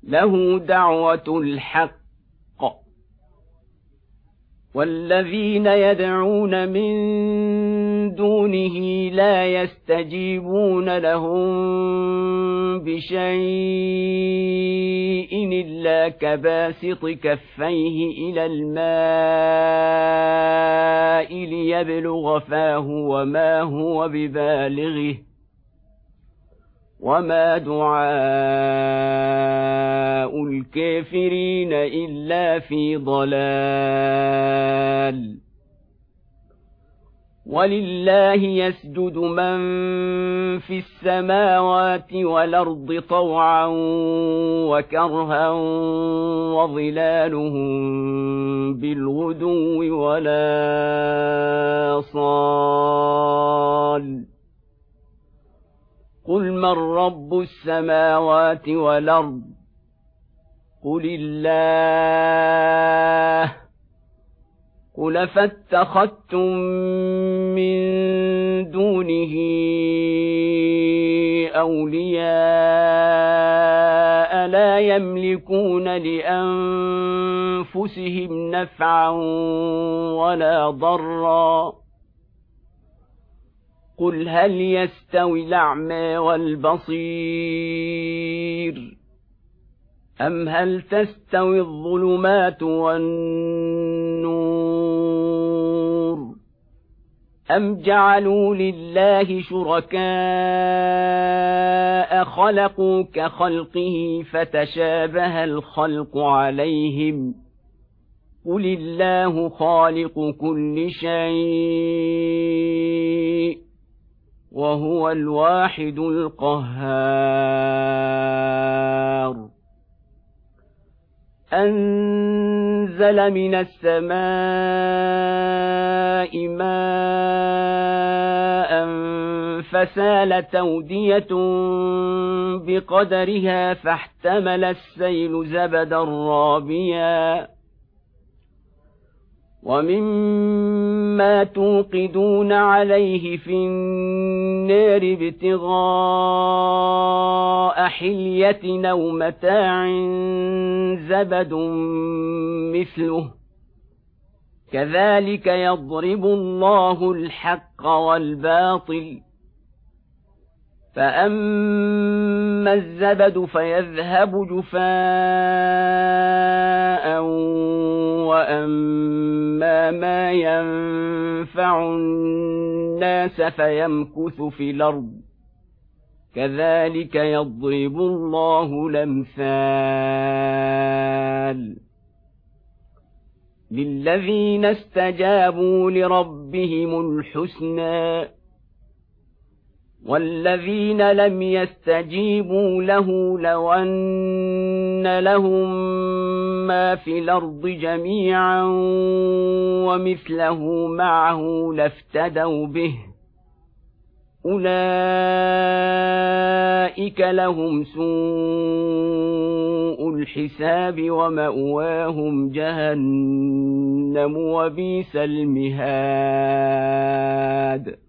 له دعوة الحق والذين يدعون من دونه لا يستجيبون لهم بشيء إلا كباسط كفيه إلى الماء ليبلغ فاه وما هو ببالغه وما دعاء الكافرين إلا في ضلال ولله يسجد من في السماوات والأرض طوعا وكرها وظلالهم بالغدو ولا صال قل من رب السماوات والأرض قل الله قل فاتخذتم من دونه أولياء لا يملكون لأنفسهم نفعا ولا ضرا قل هل يستوي الأعمى والبصير أم هل تستوي الظلمات والنور أم جعلوا لله شركاء خلقوا كخلقه فتشابه الخلق عليهم قل الله خالق كل شيء وهو الواحد القهار أنزل من السماء ماء فسالت أودية بقدرها فاحتمل السيل زبدا رابيا ومما توقدون عليه في النار ابتغاء حلية أو متاع زبد مثله كذلك يضرب الله الحق والباطل فأما الزبد فيذهب جفاء وأما ما ينفع الناس فيمكث في الأرض كذلك يضرب الله الأمثال للذين استجابوا لربهم الحسنى والذين لم يستجيبوا له لو أن لهم ما في الأرض جميعا ومثله معه لافتدوا به أولئك لهم سوء الحساب ومأواهم جهنم وبئس المهاد